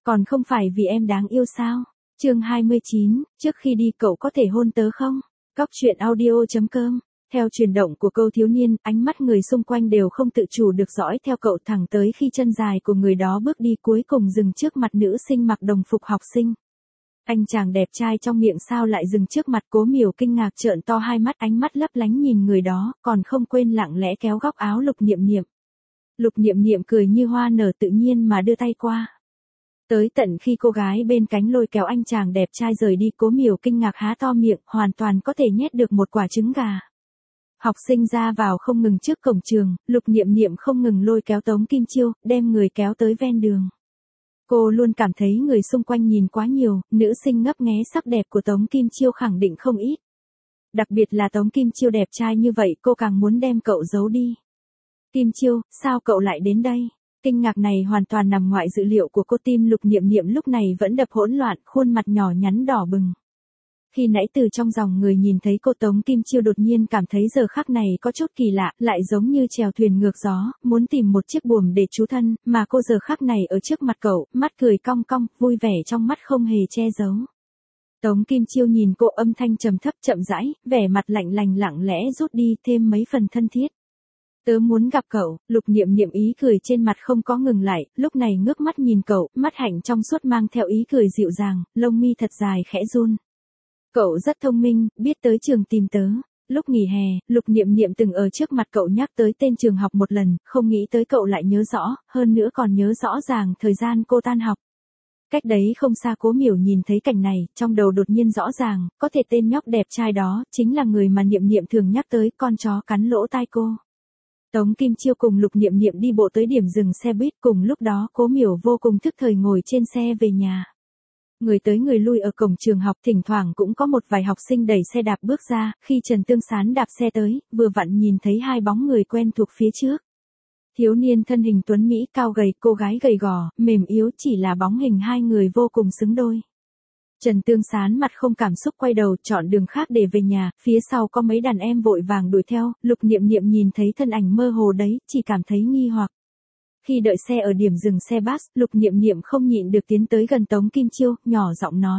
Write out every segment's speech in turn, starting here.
Còn không phải vì em đáng yêu sao? Chương 29, trước khi đi cậu có thể hôn tớ không? Cóc truyện audio.com. Theo chuyển động của câu thiếu niên, ánh mắt người xung quanh đều không tự chủ được dõi theo cậu thẳng tới khi chân dài của người đó bước đi cuối cùng dừng trước mặt nữ sinh mặc đồng phục học sinh. Anh chàng đẹp trai trong miệng sao lại dừng trước mặt Cố Miểu kinh ngạc trợn to hai mắt, ánh mắt lấp lánh nhìn người đó, còn không quên lặng lẽ kéo góc áo Lục Niệm Niệm. Lục Niệm Niệm cười như hoa nở tự nhiên mà đưa tay qua. Tới tận khi cô gái bên cánh lôi kéo anh chàng đẹp trai rời đi, Cố Miểu kinh ngạc há to miệng, hoàn toàn có thể nhét được một quả trứng gà. Học sinh ra vào không ngừng trước cổng trường, Lục Niệm Niệm không ngừng lôi kéo Tống Kim Chiêu, đem người kéo tới ven đường. Cô luôn cảm thấy người xung quanh nhìn quá nhiều, nữ sinh ngấp nghé sắc đẹp của Tống Kim Chiêu khẳng định không ít. Đặc biệt là Tống Kim Chiêu đẹp trai như vậy, cô càng muốn đem cậu giấu đi. Kim Chiêu, sao cậu lại đến đây? Kinh ngạc này hoàn toàn nằm ngoài dự liệu của cô. Tim Lục Niệm Niệm lúc này vẫn đập hỗn loạn, khuôn mặt nhỏ nhắn đỏ bừng. Khi nãy từ trong dòng người nhìn thấy cô, Tống Kim Chiêu đột nhiên cảm thấy giờ khắc này có chút kỳ lạ, lại giống như chèo thuyền ngược gió, muốn tìm một chiếc buồm để trú thân, mà cô giờ khắc này ở trước mặt cậu, mắt cười cong cong, vui vẻ trong mắt không hề che giấu. Tống Kim Chiêu nhìn cô, âm thanh trầm thấp chậm rãi, vẻ mặt lạnh lành lặng lẽ rút đi thêm mấy phần thân thiết. Tớ muốn gặp cậu. Lục Niệm Niệm ý cười trên mặt không có ngừng lại, lúc này ngước mắt nhìn cậu, mắt hạnh trong suốt mang theo ý cười dịu dàng, lông mi thật dài khẽ run. Cậu rất thông minh, biết tới trường tìm tớ. Lúc nghỉ hè, Lục Niệm Niệm từng ở trước mặt cậu nhắc tới tên trường học một lần, không nghĩ tới cậu lại nhớ rõ, hơn nữa còn nhớ rõ ràng thời gian cô tan học. Cách đấy không xa, Cố Miểu nhìn thấy cảnh này, trong đầu đột nhiên rõ ràng, có thể tên nhóc đẹp trai đó, chính là người mà Niệm Niệm thường nhắc tới, con chó cắn lỗ tai cô. Tống Kim Chiêu cùng Lục Niệm Niệm đi bộ tới điểm dừng xe buýt, cùng lúc đó Cố Miểu vô cùng thức thời ngồi trên xe về nhà. Người tới người lui ở cổng trường học, thỉnh thoảng cũng có một vài học sinh đẩy xe đạp bước ra, khi Trần Tương Sán đạp xe tới, vừa vặn nhìn thấy hai bóng người quen thuộc phía trước. Thiếu niên thân hình tuấn mỹ cao gầy, cô gái gầy gò, mềm yếu, chỉ là bóng hình hai người vô cùng xứng đôi. Trần Tương Sán mặt không cảm xúc quay đầu chọn đường khác để về nhà, phía sau có mấy đàn em vội vàng đuổi theo, Lục Niệm Niệm nhìn thấy thân ảnh mơ hồ đấy, chỉ cảm thấy nghi hoặc. Khi đợi xe ở điểm dừng xe bus, Lục Niệm Niệm không nhịn được tiến tới gần Tống Kim Chiêu, nhỏ giọng nói.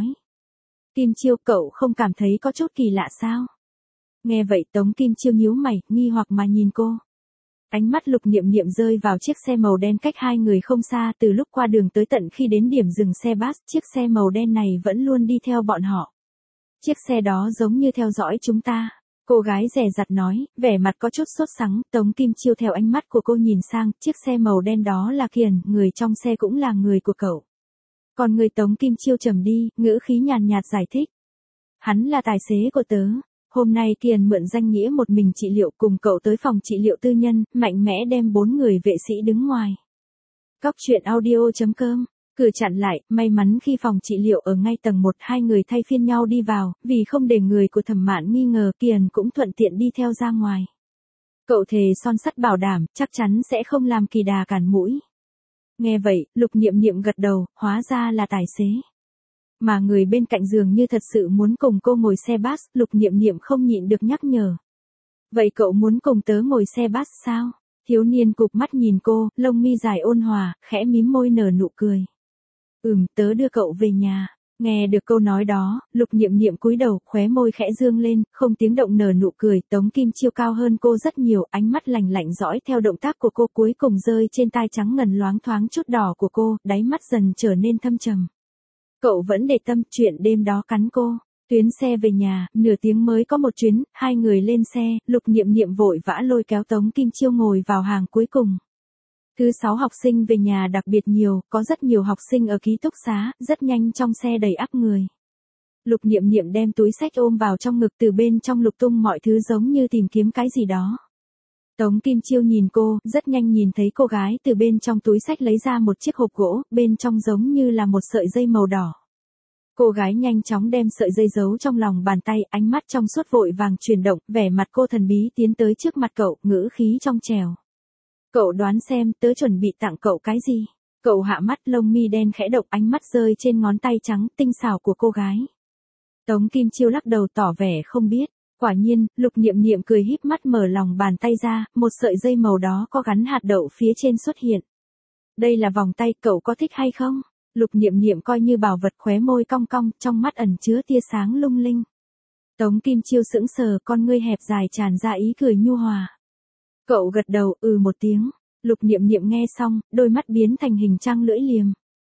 Kim Chiêu, cậu không cảm thấy có chút kỳ lạ sao? Nghe vậy Tống Kim Chiêu nhíu mày, nghi hoặc mà nhìn cô. Ánh mắt Lục Niệm Niệm rơi vào chiếc xe màu đen cách hai người không xa, từ lúc qua đường tới tận khi đến điểm dừng xe bus, chiếc xe màu đen này vẫn luôn đi theo bọn họ. Chiếc xe đó giống như theo dõi chúng ta. Cô gái dè dặt nói, vẻ mặt có chút sốt sắng. Tống Kim Chiêu theo ánh mắt của cô nhìn sang, chiếc xe màu đen đó là Kiền, người trong xe cũng là người của cậu. Còn người Tống Kim Chiêu trầm đi, ngữ khí nhàn nhạt giải thích. Hắn là tài xế của tớ. Hôm nay Kiền mượn danh nghĩa một mình trị liệu, cùng cậu tới phòng trị liệu tư nhân, mạnh mẽ đem 4 người vệ sĩ đứng ngoài. Cóc truyện audio.com. Cửa chặn lại, may mắn khi phòng trị liệu ở ngay tầng 1, hai người thay phiên nhau đi vào, vì không để người của Thẩm Mạn nghi ngờ, Kiền cũng thuận tiện đi theo ra ngoài. Cậu thề son sắt bảo đảm, chắc chắn sẽ không làm kỳ đà cản mũi. Nghe vậy, Lục Niệm Niệm gật đầu, hóa ra là tài xế. Mà người bên cạnh dường như thật sự muốn cùng cô ngồi xe bus, Lục Niệm Niệm không nhịn được nhắc nhở. Vậy cậu muốn cùng tớ ngồi xe bus sao? Thiếu niên cụp mắt nhìn cô, lông mi dài ôn hòa, khẽ mím môi nở nụ cười. Tớ đưa cậu về nhà. Nghe được câu nói đó, Lục Niệm Niệm cúi đầu, khóe môi khẽ dương lên, không tiếng động nở nụ cười. Tống Kim Chiêu cao hơn cô rất nhiều, ánh mắt lạnh lạnh dõi theo động tác của cô, cuối cùng rơi trên tai trắng ngần loáng thoáng chút đỏ của cô, đáy mắt dần trở nên thâm trầm. Cậu vẫn để tâm, chuyện đêm đó cắn cô. Tuyến xe về nhà, nửa tiếng mới có một chuyến, hai người lên xe, Lục Niệm Niệm vội vã lôi kéo Tống Kim Chiêu ngồi vào hàng cuối cùng. Thứ 6 học sinh về nhà đặc biệt nhiều, có rất nhiều học sinh ở ký túc xá, rất nhanh trong xe đầy ắp người. Lục Niệm Niệm đem túi xách ôm vào trong ngực, từ bên trong lục tung mọi thứ giống như tìm kiếm cái gì đó. Tống Kim Chiêu nhìn cô, rất nhanh nhìn thấy cô gái từ bên trong túi xách lấy ra một chiếc hộp gỗ, bên trong giống như là một sợi dây màu đỏ. Cô gái nhanh chóng đem sợi dây giấu trong lòng bàn tay, ánh mắt trong suốt vội vàng chuyển động, vẻ mặt cô thần bí tiến tới trước mặt cậu, ngữ khí trong trẻo. Cậu đoán xem, tớ chuẩn bị tặng cậu cái gì? Cậu hạ mắt, lông mi đen khẽ động, ánh mắt rơi trên ngón tay trắng, tinh xảo của cô gái. Tống Kim Chiêu lắc đầu tỏ vẻ không biết. Quả nhiên, Lục Niệm Niệm cười híp mắt mở lòng bàn tay ra, một sợi dây màu đó có gắn hạt đậu phía trên xuất hiện. Đây là vòng tay, cậu có thích hay không? Lục Niệm Niệm coi như bảo vật, khóe môi cong cong, trong mắt ẩn chứa tia sáng lung linh. Tống Kim Chiêu sững sờ, con ngươi hẹp dài tràn ra ý cười nhu hòa. Cậu gật đầu, một tiếng. Lục Niệm Niệm nghe xong, đôi mắt biến thành hình trăng lưỡi liềm.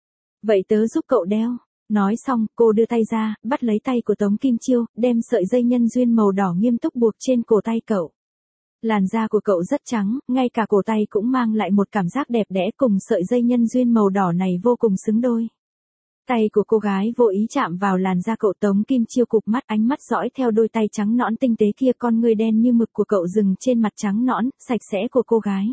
Vậy tớ giúp cậu đeo. Nói xong, cô đưa tay ra, bắt lấy tay của Tống Kim Chiêu, đem sợi dây nhân duyên màu đỏ nghiêm túc buộc trên cổ tay cậu. Làn da của cậu rất trắng, ngay cả cổ tay cũng mang lại một cảm giác đẹp đẽ, cùng sợi dây nhân duyên màu đỏ này vô cùng xứng đôi. Tay của cô gái vô ý chạm vào làn da cậu. Tống Kim Chiêu cụp mắt, ánh mắt dõi theo đôi tay trắng nõn tinh tế kia, con ngươi đen như mực của cậu dừng trên mặt trắng nõn, sạch sẽ của cô gái.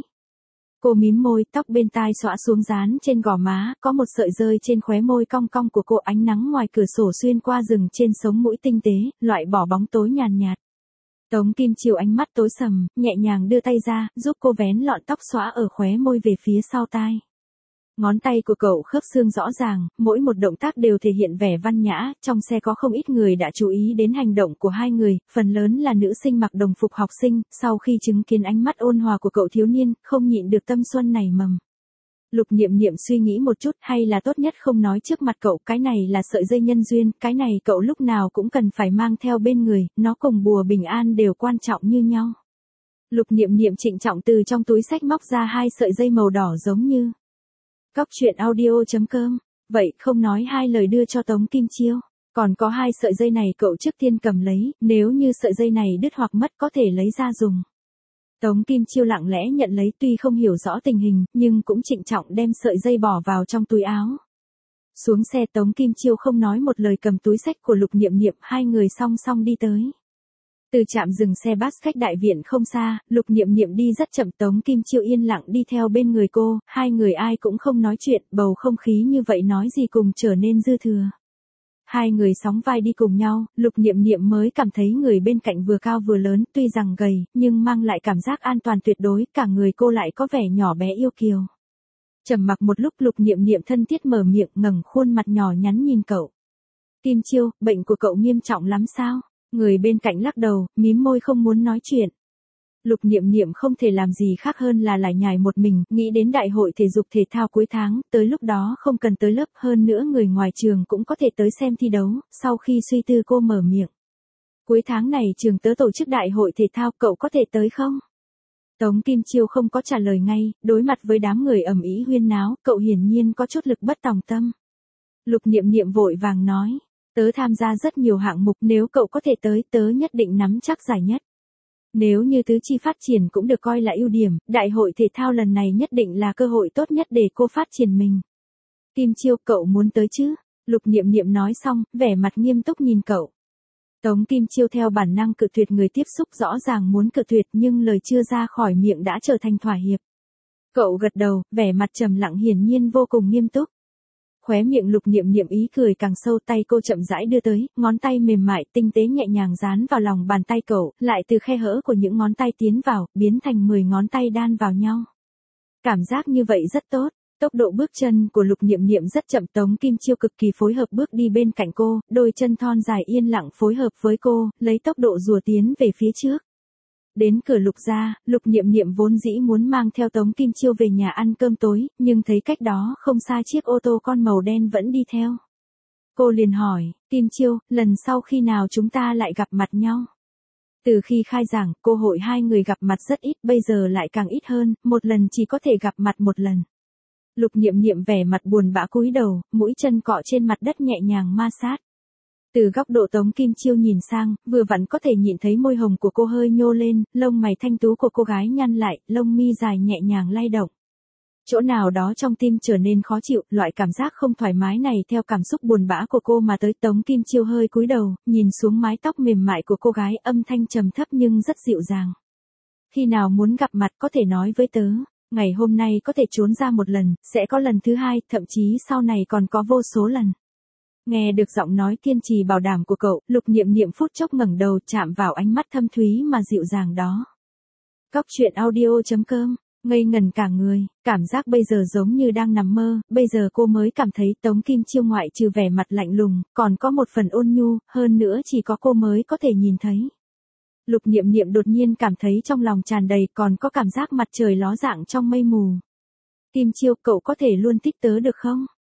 Cô mím môi, tóc bên tai xõa xuống dán trên gò má, có một sợi rơi trên khóe môi cong cong của cô. Ánh nắng ngoài cửa sổ xuyên qua rừng trên sống mũi tinh tế, loại bỏ bóng tối nhàn nhạt. Tống Kim Chiêu ánh mắt tối sầm, nhẹ nhàng đưa tay ra, giúp cô vén lọn tóc xõa ở khóe môi về phía sau tai. Ngón tay của cậu khớp xương rõ ràng, mỗi một động tác đều thể hiện vẻ văn nhã. Trong xe có không ít người đã chú ý đến hành động của hai người, phần lớn là nữ sinh mặc đồng phục học sinh. Sau khi chứng kiến ánh mắt ôn hòa của cậu thiếu niên, không nhịn được tâm xuân nảy mầm. Lục Niệm Niệm suy nghĩ một chút, hay là tốt nhất không nói trước mặt cậu. Cái này là sợi dây nhân duyên, cái này cậu lúc nào cũng cần phải mang theo bên người, nó cùng bùa bình an đều quan trọng như nhau. Lục Niệm Niệm trịnh trọng từ trong túi xách móc ra 2 sợi dây màu đỏ giống như. Cóc truyện audio.com. Vậy không nói hai lời đưa cho Tống Kim Chiêu. Còn có 2 sợi dây này cậu trước tiên cầm lấy, nếu như sợi dây này đứt hoặc mất có thể lấy ra dùng. Tống Kim Chiêu lặng lẽ nhận lấy, tuy không hiểu rõ tình hình, nhưng cũng trịnh trọng đem sợi dây bỏ vào trong túi áo. Xuống xe, Tống Kim Chiêu không nói một lời cầm túi xách của Lục Niệm Niệm, hai người song song đi tới. Từ trạm dừng xe bus khách đại viện không xa, Lục Niệm Niệm đi rất chậm, Tống Kim Chiêu yên lặng đi theo bên người cô, hai người ai cũng không nói chuyện, bầu không khí như vậy nói gì cùng trở nên dư thừa. Hai người sóng vai đi cùng nhau, Lục Niệm Niệm mới cảm thấy người bên cạnh vừa cao vừa lớn, tuy rằng gầy, nhưng mang lại cảm giác an toàn tuyệt đối, cả người cô lại có vẻ nhỏ bé yêu kiều. Trầm mặc một lúc, Lục Niệm Niệm thân thiết mở miệng, ngẩng khuôn mặt nhỏ nhắn nhìn cậu. Kim Chiêu, bệnh của cậu nghiêm trọng lắm sao? Người bên cạnh lắc đầu, mím môi không muốn nói chuyện. Lục Niệm Niệm không thể làm gì khác hơn là lải nhải một mình, nghĩ đến đại hội thể dục thể thao cuối tháng, tới lúc đó không cần tới lớp, hơn nữa người ngoài trường cũng có thể tới xem thi đấu. Sau khi suy tư cô mở miệng. Cuối tháng này trường tớ tổ chức đại hội thể thao, cậu có thể tới không? Tống Kim Chiêu không có trả lời ngay, đối mặt với đám người ầm ĩ huyên náo, cậu hiển nhiên có chút lực bất tòng tâm. Lục Niệm Niệm vội vàng nói, tớ tham gia rất nhiều hạng mục, nếu cậu có thể tới, tớ nhất định nắm chắc giải nhất. Nếu như tứ chi phát triển cũng được coi là ưu điểm, đại hội thể thao lần này nhất định là cơ hội tốt nhất để cô phát triển mình. Kim Chiêu, cậu muốn tới chứ? Lục Niệm Niệm nói xong, vẻ mặt nghiêm túc nhìn cậu. Tống Kim Chiêu theo bản năng cự tuyệt, người tiếp xúc rõ ràng muốn cự tuyệt nhưng lời chưa ra khỏi miệng đã trở thành thỏa hiệp. Cậu gật đầu, vẻ mặt trầm lặng hiển nhiên vô cùng nghiêm túc. Khóe miệng Lục Niệm Niệm ý cười càng sâu, tay cô chậm rãi đưa tới, ngón tay mềm mại, tinh tế nhẹ nhàng dán vào lòng bàn tay cậu, lại từ khe hở của những ngón tay tiến vào, biến thành 10 ngón tay đan vào nhau. Cảm giác như vậy rất tốt. Tốc độ bước chân của Lục Niệm Niệm rất chậm, Tống Kim Chiêu cực kỳ phối hợp bước đi bên cạnh cô, đôi chân thon dài yên lặng phối hợp với cô, lấy tốc độ rùa tiến về phía trước. Đến cửa Lục gia, Lục Niệm Niệm vốn dĩ muốn mang theo Tống Kim Chiêu về nhà ăn cơm tối, nhưng thấy cách đó không xa chiếc ô tô con màu đen vẫn đi theo. Cô liền hỏi, Kim Chiêu, lần sau khi nào chúng ta lại gặp mặt nhau? Từ khi khai giảng, cơ hội hai người gặp mặt rất ít, bây giờ lại càng ít hơn, một lần chỉ có thể gặp mặt một lần. Lục Niệm Niệm vẻ mặt buồn bã cúi đầu, mũi chân cọ trên mặt đất nhẹ nhàng ma sát. Từ góc độ Tống Kim Chiêu nhìn sang, vừa vặn có thể nhìn thấy môi hồng của cô hơi nhô lên, lông mày thanh tú của cô gái nhăn lại, lông mi dài nhẹ nhàng lay động. Chỗ nào đó trong tim trở nên khó chịu, loại cảm giác không thoải mái này theo cảm xúc buồn bã của cô mà tới. Tống Kim Chiêu hơi cúi đầu, nhìn xuống mái tóc mềm mại của cô gái, âm thanh trầm thấp nhưng rất dịu dàng. Khi nào muốn gặp mặt có thể nói với tớ. Ngày hôm nay có thể trốn ra một lần, sẽ có lần thứ hai, thậm chí sau này còn có vô số lần. Nghe được giọng nói kiên trì bảo đảm của cậu, Lục Niệm Niệm phút chốc ngẩng đầu, chạm vào ánh mắt thâm thúy mà dịu dàng đó. Cóc truyện audio.com, ngây ngẩn cả người, cảm giác bây giờ giống như đang nằm mơ, bây giờ cô mới cảm thấy Tống Kim Chiêu ngoại trừ vẻ mặt lạnh lùng, còn có một phần ôn nhu, hơn nữa chỉ có cô mới có thể nhìn thấy. Lục Niệm Niệm đột nhiên cảm thấy trong lòng tràn đầy, còn có cảm giác mặt trời ló dạng trong mây mù. Kim Chiêu, cậu có thể luôn thích tớ được không?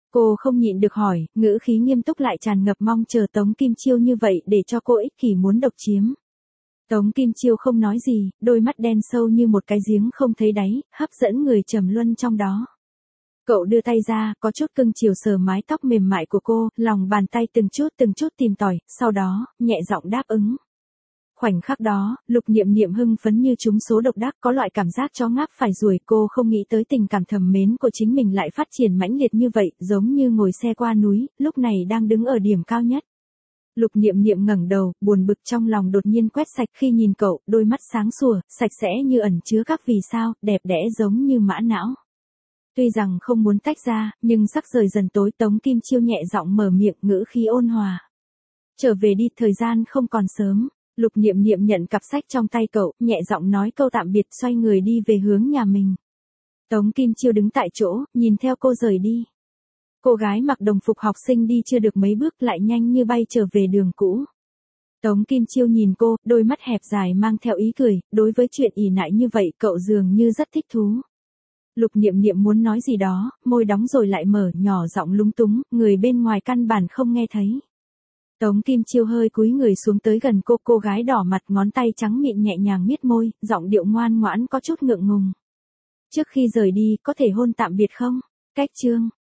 Cô không nhịn được hỏi, ngữ khí nghiêm túc lại tràn ngập mong chờ Tống Kim Chiêu như vậy để cho cô ích kỷ muốn độc chiếm. Tống Kim Chiêu không nói gì, đôi mắt đen sâu như một cái giếng không thấy đáy, hấp dẫn người trầm luân trong đó. Cậu đưa tay ra, có chút cưng chiều sờ mái tóc mềm mại của cô, lòng bàn tay từng chút tìm tòi, sau đó, nhẹ giọng đáp ứng. Khoảnh khắc đó, Lục Niệm Niệm hưng phấn như trúng số độc đắc, có loại cảm giác chó ngáp phải ruồi. Cô không nghĩ tới tình cảm thầm mến của chính mình lại phát triển mãnh liệt như vậy, giống như ngồi xe qua núi, lúc này đang đứng ở điểm cao nhất. Lục Niệm Niệm ngẩng đầu, buồn bực trong lòng đột nhiên quét sạch khi nhìn cậu, đôi mắt sáng sủa, sạch sẽ như ẩn chứa các vì sao, đẹp đẽ giống như mã não. Tuy rằng không muốn tách ra, nhưng sắc trời dần tối. Tống Kim Chiêu nhẹ giọng mở miệng, ngữ khí ôn hòa. Trở về đi, thời gian không còn sớm. Lục Niệm Niệm nhận cặp sách trong tay cậu, nhẹ giọng nói câu tạm biệt, xoay người đi về hướng nhà mình. Tống Kim Chiêu đứng tại chỗ, nhìn theo cô rời đi. Cô gái mặc đồng phục học sinh đi chưa được mấy bước lại nhanh như bay trở về đường cũ. Tống Kim Chiêu nhìn cô, đôi mắt hẹp dài mang theo ý cười, đối với chuyện ỷ nại như vậy cậu dường như rất thích thú. Lục Niệm Niệm muốn nói gì đó, môi đóng rồi lại mở, nhỏ giọng lúng túng, người bên ngoài căn bản không nghe thấy. Tống Kim Chiêu hơi cúi người xuống tới gần cô gái đỏ mặt, ngón tay trắng mịn nhẹ nhàng miết môi, giọng điệu ngoan ngoãn có chút ngượng ngùng. Trước khi rời đi, có thể hôn tạm biệt không? Cách chương